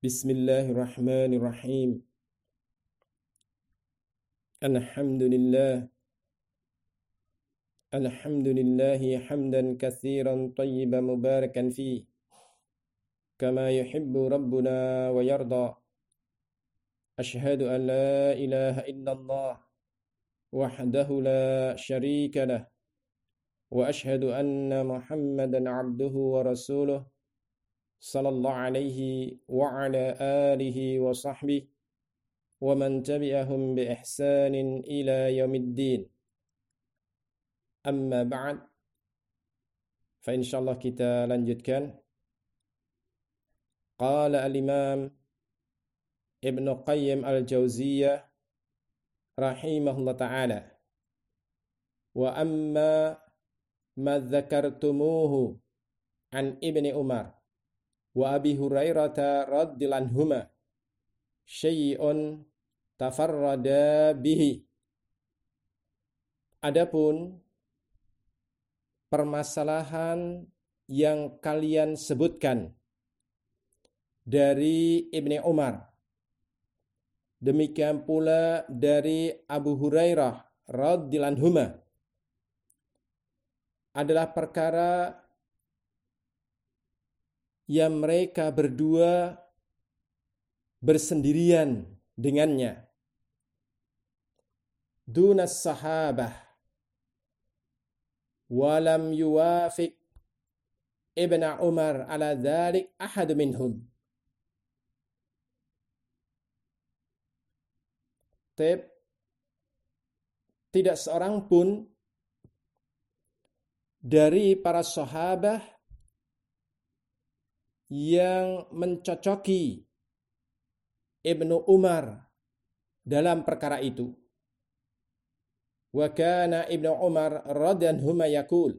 Bismillahirrahmanirrahim. Alhamdulillah. Alhamdulillahi hamdan katsiran tayyiban mubarakan fi kama yuhibbu rabbuna wa yarda. Ashhadu an la ilaha illallah wahdahu la syarika lah wa ashhadu anna Muhammadan abduhu wa rasuluh sallallahu alaihi wa ala alihi wa sahbihi wa man tabi'ahum bi ihsanin ila yaumiddin. Amma ba'd. Fa insyaallah kita lanjutkan. Qala al-Imam Ibn Qayyim al-Jauziyah rahimahullah ta'ala. Wa amma ma dzakartumuhu an Ibni Umar wa Abi Hurairah radhiyallahu anhuma syai'un tafarrada bihi. Adapun permasalahan yang kalian sebutkan dari Ibni Umar, demikian pula dari Abu Hurairah radhiyallahu anhuma, adalah perkara yang mereka berdua bersendirian dengannya. Dunas sahabah walam yuwafiq Ibn Umar ala dhalik ahad minhum. Tidak seorang pun dari para sahabat yang mencocoki Ibnu Umar dalam perkara itu. Wa kana Ibnu Umar radhiyallahu anhu yaqul,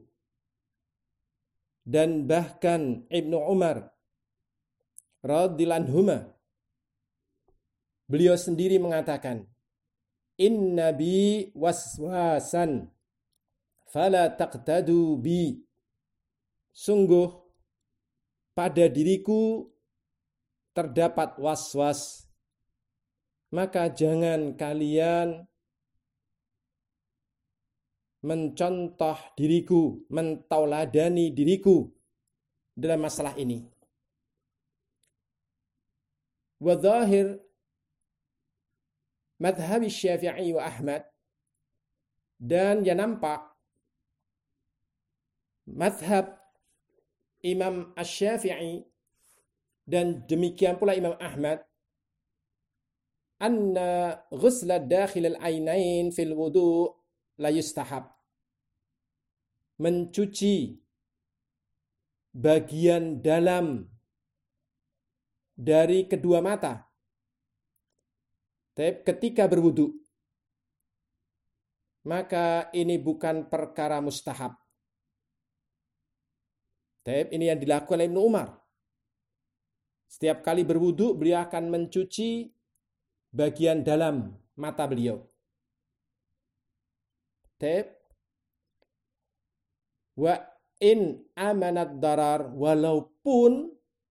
dan bahkan Ibnu Umar radhiyallahu anhu beliau sendiri mengatakan, inna bi waswasan fala taqtadu bi, sungguh pada diriku terdapat waswas, maka jangan kalian mencontoh diriku, mentauladani diriku dalam masalah ini. Wa dhahir madhhab Syafi'i wa Ahmad, dan yang nampak madhab Imam Asy-Syafi'i dan demikian pula Imam Ahmad, anna ghusla dakhil al-ainain fil wudu' la yustahab, mencuci bagian dalam dari kedua mata ketika berwudu, maka ini bukan perkara mustahab. Ini yang dilakukan oleh Ibnu Umar. Setiap kali berwudu, beliau akan mencuci bagian dalam mata beliau. Wa in amanat darar, walaupun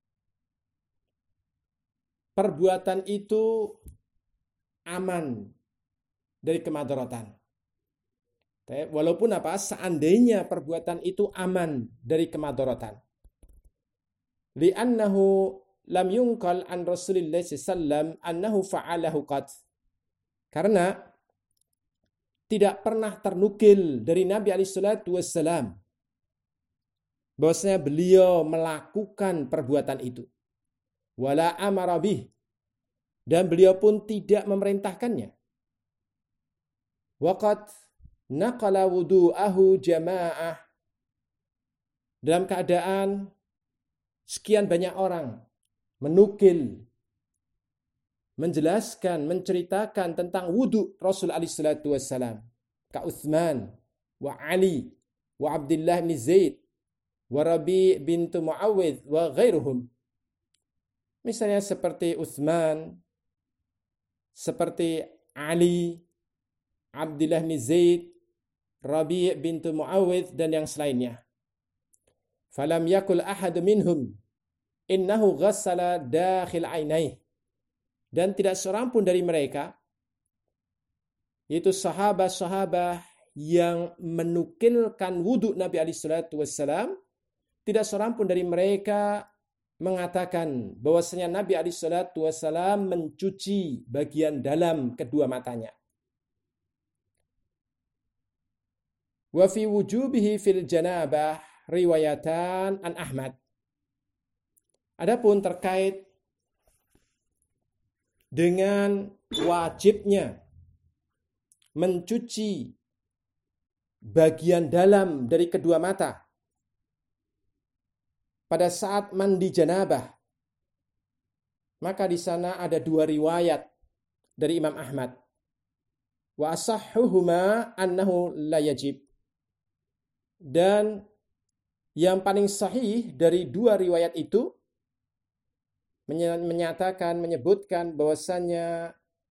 perbuatan itu aman dari kemadaratan. Walaupun apa? Seandainya perbuatan itu aman dari kemadaratan. Li'annahu lam yunqal an Rasulillah sallallahu annahu fa'alahu qad. Karena tidak pernah ternukil dari Nabi alaihi salatu wassalam bahwasanya beliau melakukan perbuatan itu. Wala amara bih, dan beliau pun tidak memerintahkannya. Waqad naqala wudu'ahu jama'ah, dalam keadaan sekian banyak orang menukil, menjelaskan, menceritakan tentang wudu Rasul alaihi salatu wassalam, ka Utsman wa Ali wa Abdullah bin Zaid wa Rabi' bintu Muawwidh wa ghairuhum. Misalnya seperti Utsman, seperti Ali, Abdullah bin Zaid, Rabi' bintu Muawwidh, dan yang selainnya. Falam yakul ahad minhum, innahu ghassala dakhil ainaih. Dan tidak seorang pun dari mereka, yaitu sahabat-sahabat yang menukilkan wudhu Nabi SAW, tidak seorang pun dari mereka mengatakan bahwasanya Nabi SAW mencuci bagian dalam kedua matanya. Wa fi wujubihi fil janabah riwayatan an Ahmad. Adapun terkait dengan wajibnya mencuci bagian dalam dari kedua mata pada saat mandi janabah, maka di sana ada dua riwayat dari Imam Ahmad. Wa asahhuhuma annahu la yajib. Dan yang paling sahih dari dua riwayat itu menyebutkan bahwasannya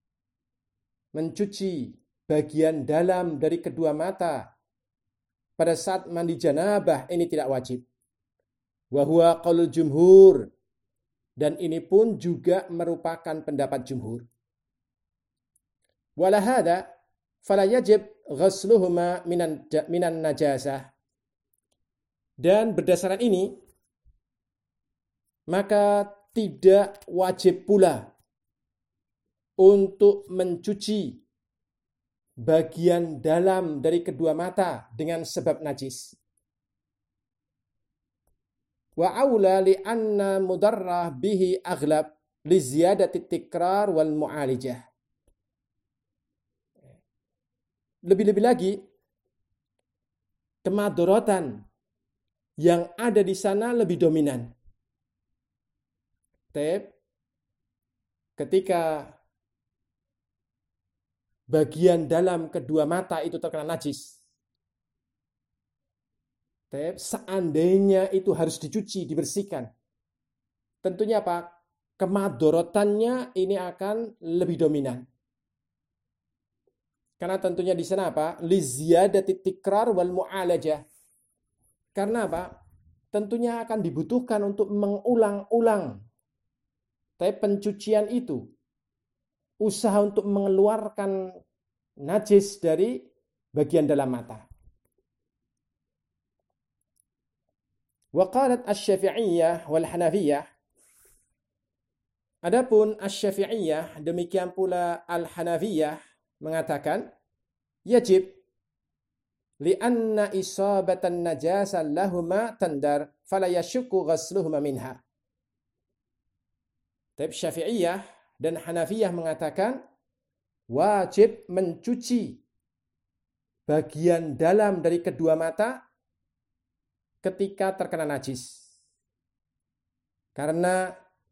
mencuci bagian dalam dari kedua mata pada saat mandi janabah ini tidak wajib. Wa huwa qaulul jumhur, dan ini pun juga merupakan pendapat jumhur. Wala hada fala yajib ghasluhuma minan najasah. Dan berdasarkan ini, maka tidak wajib pula untuk mencuci bagian dalam dari kedua mata dengan sebab najis. Wa aula li anna mudarrah bihi aghlab li ziyadati tikrar wal mu'alijah. Lebih-lebih lagi, kemadharatan yang ada di sana lebih dominan. Ketika bagian dalam kedua mata itu terkena najis, seandainya itu harus dicuci, dibersihkan, tentunya apa? Kemadharatannya ini akan lebih dominan. Karena tentunya di sana apa? Liziyadati tikrar wal mu'alajah. Karena apa? Tentunya akan dibutuhkan untuk mengulang-ulang pencucian itu. Usaha untuk mengeluarkan najis dari bagian dalam mata. Wa qalat asy-Syafi'iyyah wal Hanafiyah. Adapun asy-Syafi'iyyah demikian pula al-Hanafiyah mengatakan yajib li'anna isabatan najasa lahuma tandar fala yashukku ghasluhuma minha. Tapi Syafi'iyah dan Hanafiyah mengatakan wajib mencuci bagian dalam dari kedua mata ketika terkena najis. Karena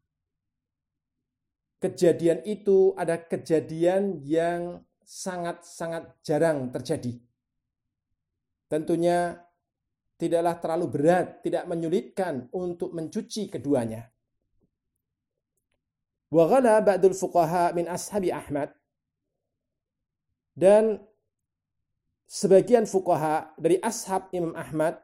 kejadian itu ada kejadian yang sangat-sangat jarang terjadi. Tentunya tidaklah terlalu berat, tidak menyulitkan untuk mencuci keduanya. Wa ghala ba'dul fuqaha min ashabi Ahmad, dan sebagian fuqaha dari ashab Imam Ahmad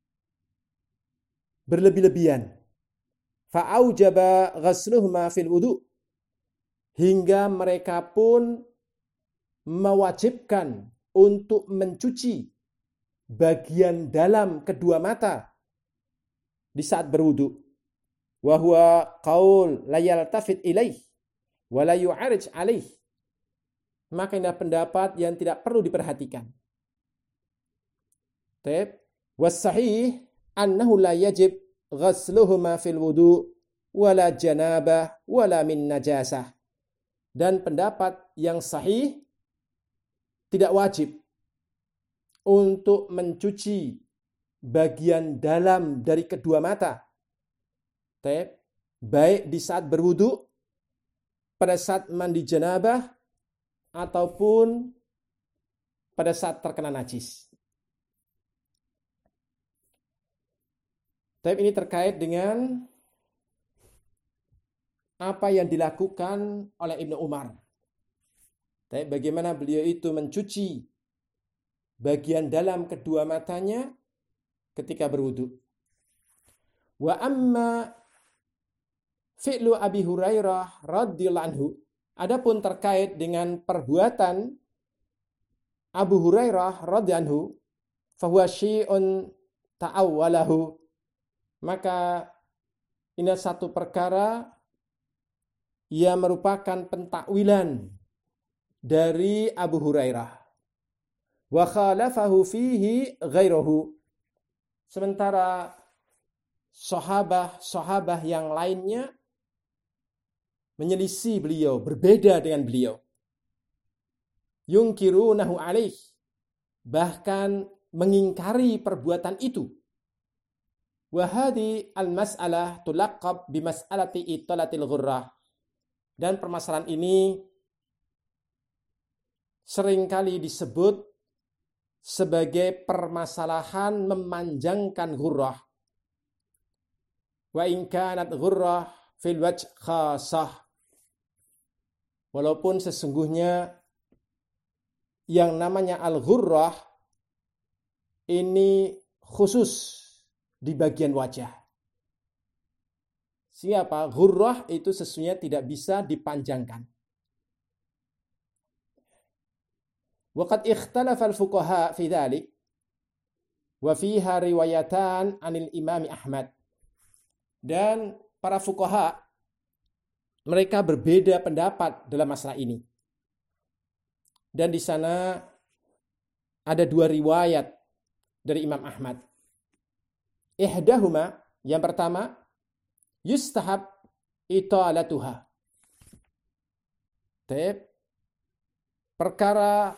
berlebih-lebihan. Fa'aujaba ghasluhuma fil wudu, hingga mereka pun mewajibkan untuk mencuci bagian dalam kedua mata di saat berwudu. Wa huwa qaul la yaltafit ilaih wa la yu'arij alaih. Maka ini pendapat yang tidak perlu diperhatikan. Was sahih annahu la yajib ghasluhuma fil wudu wala janabah wala min najasah. Dan pendapat yang sahih tidak wajib untuk mencuci bagian dalam dari kedua mata, baik di saat berwudu, pada saat mandi janabah, ataupun pada saat terkena najis. Tapi ini terkait dengan apa yang dilakukan oleh Ibnu Umar. Tapi bagaimana beliau itu mencuci bagian dalam kedua matanya ketika berwudu. Wa amma fi'lu Abi Hurairah radhiyallahu anhu, adapun terkait dengan perbuatan Abu Hurairah radhiyallahu anhu, fahuwa syai'un ta'awwalahu, maka ini satu perkara yang merupakan pentakwilan dari Abu Hurairah. Wa khalafahu fihi ghairuhu, sementara sahabat yang lainnya menyelisih beliau, berbeda dengan beliau. Yungkirunahu alaih, bahkan mengingkari perbuatan itu. Wa hadhi al-mas'alah tulaqab bi mas'alati italatil ghurrah, dan permasalahan ini seringkali disebut sebagai permasalahan memanjangkan ghurrah. Wa in kanat ghurrah fil wajh khasah, walaupun sesungguhnya yang namanya al-ghurrah ini khusus di bagian wajah. Siapa? Ghurrah itu sesungguhnya tidak bisa dipanjangkan. Waqad ikhtalafa al-fuqaha fi dzalik wa fiha riwayatan 'anil Imam Ahmad. Dan para fuqaha mereka berbeda pendapat dalam masalah ini. Dan di sana ada dua riwayat dari Imam Ahmad. Ihdahuma, yang pertama, yustahab italatuha. Perkara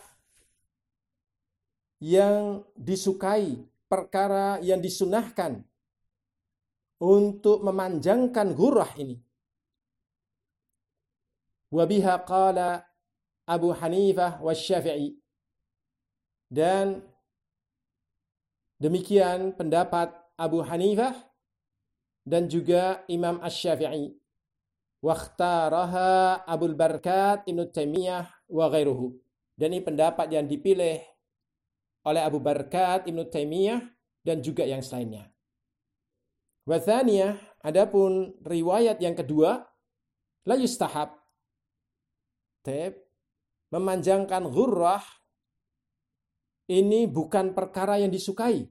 yang disukai, perkara yang disunahkan untuk memanjangkan ghurrah ini. Wa biha qala Abu Hanifah wa Syafi'i, dan demikian pendapat Abu Hanifah dan juga Imam Asy-Syafi'i. Wa ikhtaraha Abul Barkat Ibnu Taimiyah wa ghairuhu, dan ini pendapat yang dipilih oleh Abu Barkat Ibnu Taimiyah dan juga yang selainnya. Wa tsaniyah, adapun riwayat yang kedua, la yustahab, memanjangkan ghurrah ini bukan perkara yang disukai,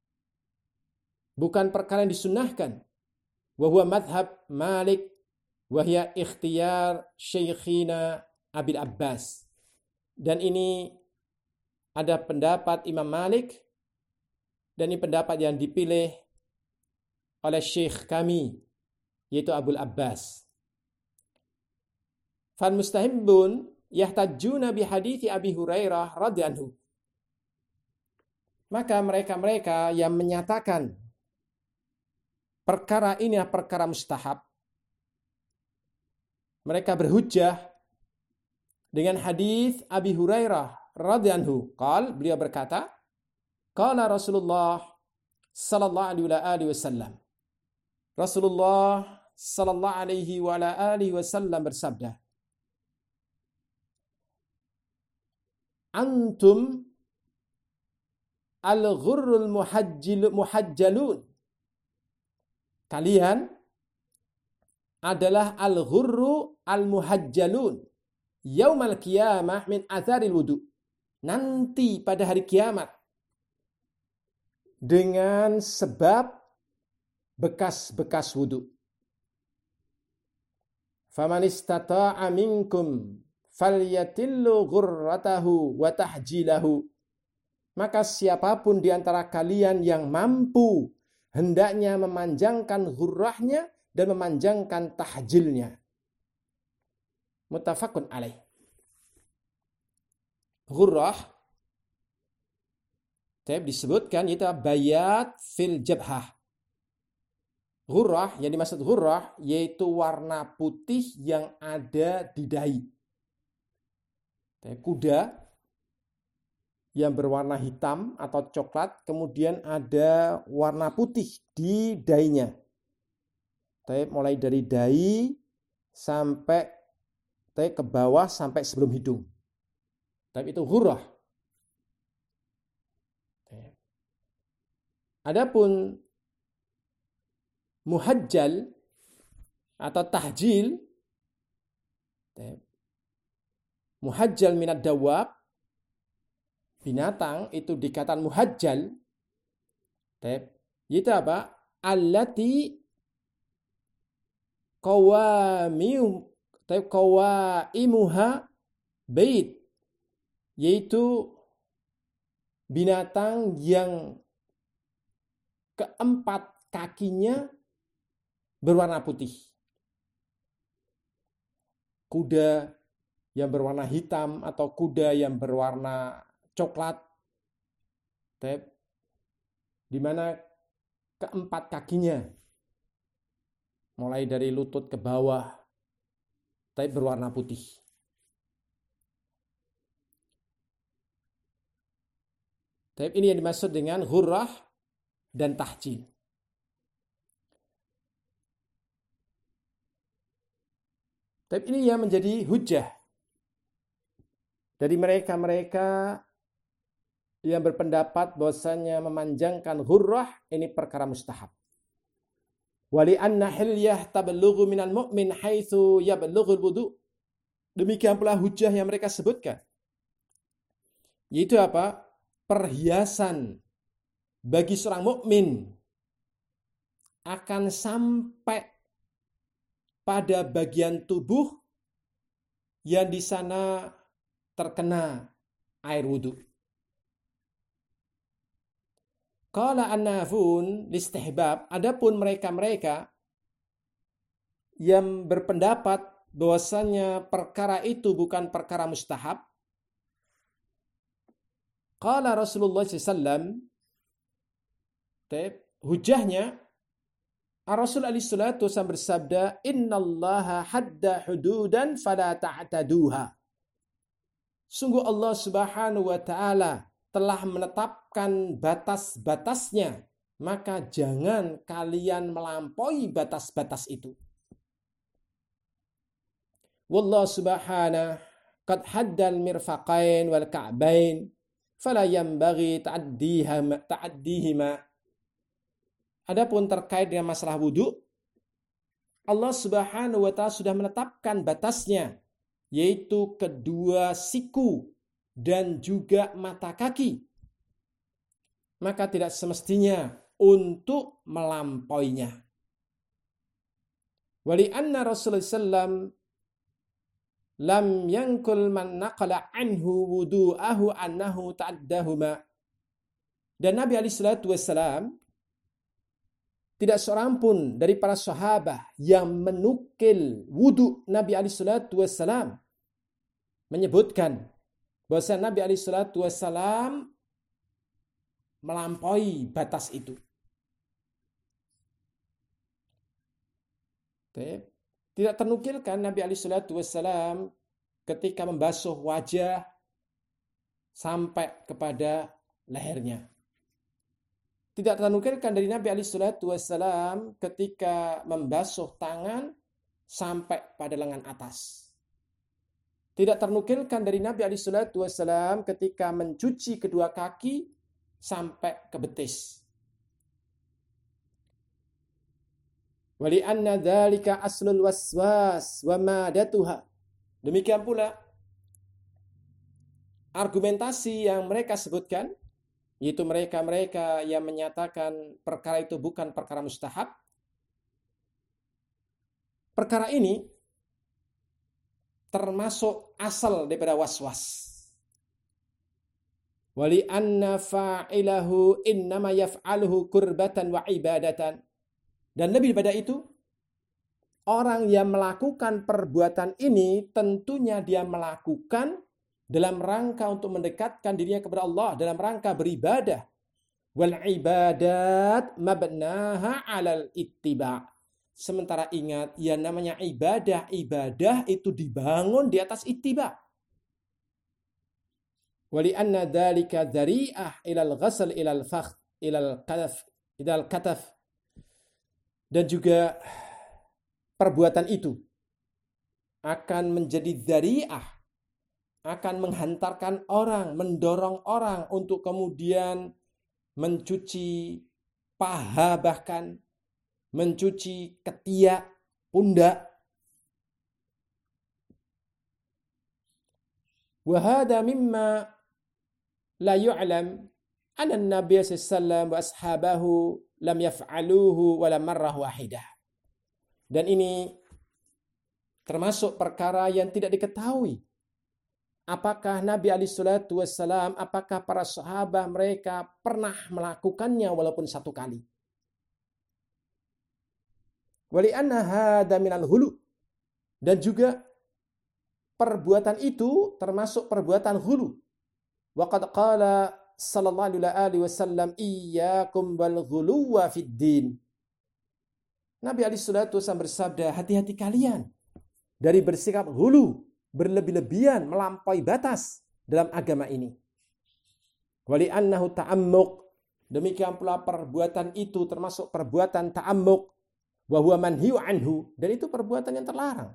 bukan perkara yang disunnahkan. Wa huwa madhab Malik wa hiya ikhtiyar Syekhina Abil Abbas, dan ini ada pendapat Imam Malik, dan ini pendapat yang dipilih oleh Syekh kami, yaitu Abul Abbas. Fan mustahibbun yahtajjuna bi hadithi Abi Hurairah radhiyallahu anhu. Maka mereka-mereka yang menyatakan perkara ini adalah perkara mustahab, mereka berhujjah dengan hadis Abi Hurairah radhiyallahu anhu. Beliau berkata, qala Rasulullah sallallahu alaihi wasallam. Rasulullah sallallahu alaihi wa alihi wasallam bersabda, antum al-ghurrul muhajjalun. Kalian adalah al-ghurru al-muhajjalun yaumal qiyamah min atharil wudu. Nanti pada hari kiamat dengan sebab bekas-bekas wudu. Faman istata'a minkum falyatillu ghurratahu wa tahjilahu. Maka siapapun di antara kalian yang mampu, hendaknya memanjangkan ghurrahnya dan memanjangkan tahjilnya. Muttafaqun alaih. Ghurrah disebutkan itu bayat fil jabhah. Ghurrah, yang dimaksud ghurrah yaitu warna putih yang ada di dahi. Kuda yang berwarna hitam atau coklat, kemudian ada warna putih di dahinya. Mulai dari dahi sampai ke bawah sampai sebelum hidung. Tapi itu ghurrah. Adapun muhajjal atau tahjil, muhajjal minad dawab, binatang itu dikatakan muhajjal, itu apa? Allati qawaimuha bait, yaitu binatang yang keempat kakinya berwarna putih. Kuda yang berwarna hitam atau kuda yang berwarna coklat, di mana keempat kakinya mulai dari lutut ke bawah berwarna putih. Ini yang dimaksud dengan ghurrah dan tahjil. Ini yang menjadi hujjah dari mereka-mereka yang berpendapat bahwasanya memanjangkan ghurrah ini perkara mustahab. Wali anna hilyah tablughu minal mu'min haitsu yablughul wudu. Demikian pula hujjah yang mereka sebutkan. Yaitu apa? Perhiasan bagi seorang mukmin akan sampai pada bagian tubuh yang di sana terkena air wudu. Qala an-nafun listihbab, adapun mereka-mereka yang berpendapat bahwasanya perkara itu bukan perkara mustahab. Qala Rasulullah SAW, hujahnya Rasul alaihi salatu wasallam bersabda, innallaha hadda hududan fala ta'taduha. Sungguh Allah Subhanahu wa taala telah menetapkan batas-batasnya, maka jangan kalian melampaui batas-batas itu. Wallahu subhanahu qad haddal mirfaqain wal ka'bain fala yanbaghi ta'addihima. Adapun terkait dengan masalah wudu, Allah Subhanahu wa taala sudah menetapkan batasnya, yaitu kedua siku dan juga mata kaki. Maka tidak semestinya untuk melampauinya. Wali anna Rasulullah sallam lam yankul man naqala anhu wudu'ahu annahu ta'addahuma. Dan Nabi alaihi salatu wassalam tidak seorang pun dari para sahabat yang menukil wudu Nabi alaihi salatu wassalam menyebutkan bahwa Nabi alaihi salatu wassalam melampaui batas itu. Tidak ternukilkan Nabi alaihi salatu wassalam ketika membasuh wajah sampai kepada lehernya. Tidak ternukilkan dari Nabi alaihi salatu wassalam ketika membasuh tangan sampai pada lengan atas. Tidak ternukilkan dari Nabi alaihi salatu wassalam ketika mencuci kedua kaki sampai ke betis. Wali anna dzalika aslul waswas wa madatuha. Demikian pula argumentasi yang mereka sebutkan, yaitu mereka-mereka yang menyatakan perkara itu bukan perkara mustahab. Perkara ini termasuk asal daripada waswas. Wali anna fa'ilahu innama yaf'aluhu kurbatan wa ibadatan. Dan lebih daripada itu, orang yang melakukan perbuatan ini tentunya dia melakukan dalam rangka untuk mendekatkan dirinya kepada Allah, dalam rangka beribadah. Wal ibadat mabnaha 'alal ittiba'. Sementara ingat, yang namanya ibadah itu dibangun di atas ittiba'. Wali anna dzalika dzari'ah ilal ghasl ilal fakh ilal kataf. Dan juga perbuatan itu akan menjadi dzari'ah, akan menghantarkan orang, mendorong orang untuk kemudian mencuci paha, bahkan mencuci ketiak, pundak. Wa hadha mimma la yu'lam anna an-nabiy sallallahu alaihi wasallam wa ashabahu lam yaf'aluhu wala marrah wahidah. Dan ini termasuk perkara yang tidak diketahui. Apakah Nabi alaihi salatu wassalam, apakah para sahabat mereka pernah melakukannya walaupun satu kali. Wali anna hadha minal hulu. Dan juga perbuatan itu termasuk perbuatan hulu. Wa qad qala sallallahu alaihi wasallam iyyakum wal ghuluwa fid din. Nabi alaihi salatu wasallam bersabda, hati-hati kalian dari bersikap hulu, berlebih-lebihan, melampaui batas dalam agama ini. Wali annahu ta'ammuq. Demikian pula perbuatan itu termasuk perbuatan ta'ammuq. Wa huwa manhiyu anhu. Dan itu perbuatan yang terlarang.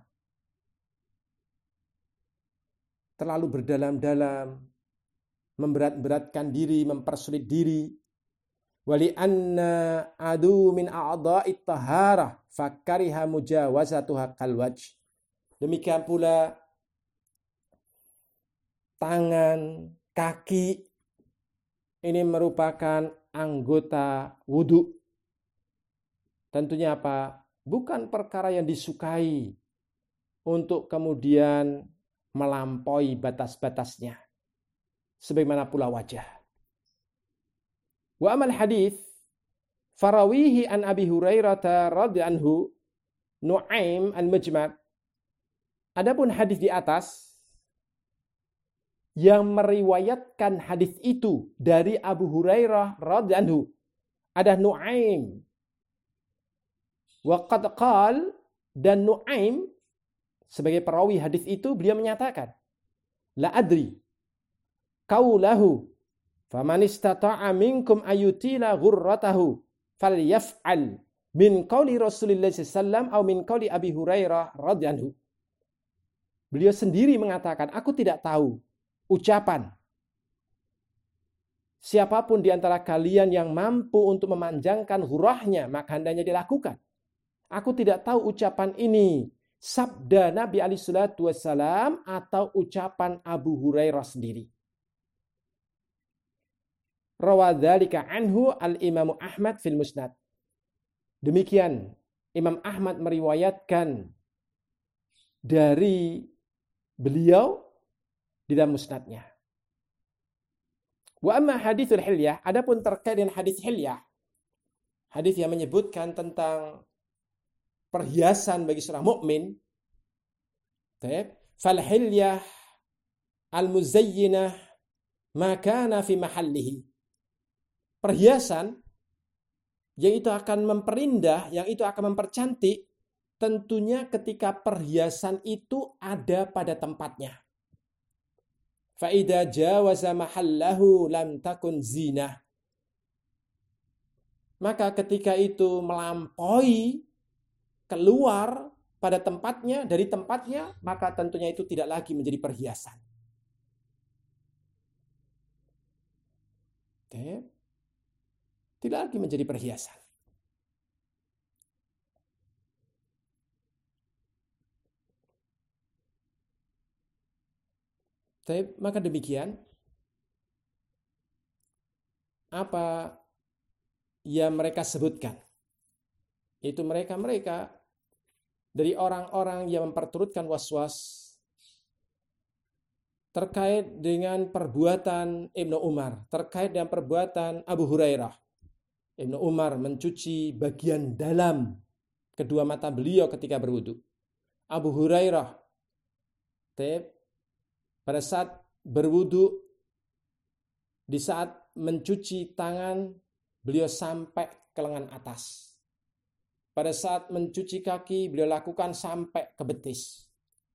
Terlalu berdalam-dalam, memberat-beratkan diri, mempersulit diri. Wali anna adu min a'dha'it taharah fakariha mujawazatuha kalwajh. Demikian pula tangan, kaki ini merupakan anggota wudhu. Tentunya apa? Bukan perkara yang disukai untuk kemudian melampaui batas-batasnya. Sebagaimana pula wajah. Wa amal hadis farawihi an Abi Hurairah radhiyallahu anhu Nu'aim al-Mujmad. Adapun hadis di atas yang meriwayatkan hadis itu dari Abu Hurairah radhiyallahu anhu ada Nu'aim. Wa qad qal, dan Nu'aim sebagai perawi hadis itu beliau menyatakan, la adri qaulahu faman istata'a minkum ayutila ghurratahu falyaf'al min qauli Rasulillah sallallahu alaihi wasallam atau min qauli Abi Hurairah radhiyallahu anhu. Beliau sendiri mengatakan, aku tidak tahu ucapan siapapun di antara kalian yang mampu untuk memanjangkan hurahnya, maka hendaknya dilakukan. Aku tidak tahu ucapan ini sabda Nabi alaihi salatu wassalam atau ucapan Abu Hurairah sendiri. Rawadzalika anhu al-Imam Ahmad fil Musnad. Demikian Imam Ahmad meriwayatkan dari beliau di dalam musnadnya. Wa amma hadithul hilyah, adapun terkait dengan hadis hilyah, hadis yang menyebutkan tentang perhiasan bagi seorang mukmin, fal hilyah al muzayyinah ma kana fi mahallihi. Perhiasan yang itu akan memperindah, yang itu akan mempercantik, tentunya ketika perhiasan itu ada pada tempatnya. Fa idza jawaza mahallahu lam takun zinah. Maka ketika itu melampaui, keluar pada tempatnya, dari tempatnya, maka tentunya itu tidak lagi menjadi perhiasan. Tidak lagi menjadi perhiasan. Maka demikian, apa yang mereka sebutkan, itu mereka dari orang-orang yang memperturutkan was-was terkait dengan perbuatan Ibnu Umar, terkait dengan perbuatan Abu Hurairah. Ibnu Umar mencuci bagian dalam kedua mata beliau ketika berwudu. Abu Hurairah pada saat berwudu, di saat mencuci tangan, beliau sampai ke lengan atas. Pada saat mencuci kaki, beliau lakukan sampai ke betis.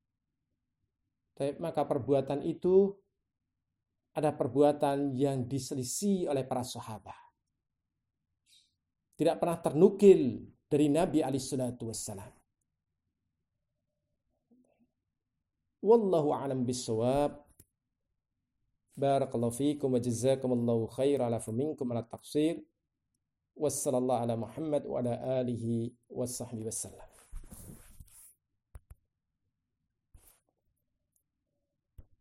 Maka perbuatan itu ada perbuatan yang diselisih oleh para sahabat. Tidak pernah ternukil dari Nabi alaihi salatu wassalam. Wallahu a'lam bissawab. Barakallahu fiikum wa jazakumullahu khairan ala minkum ala taqsir. Wassallallahu ala Muhammad wa ala alihi washabbihi wasallam.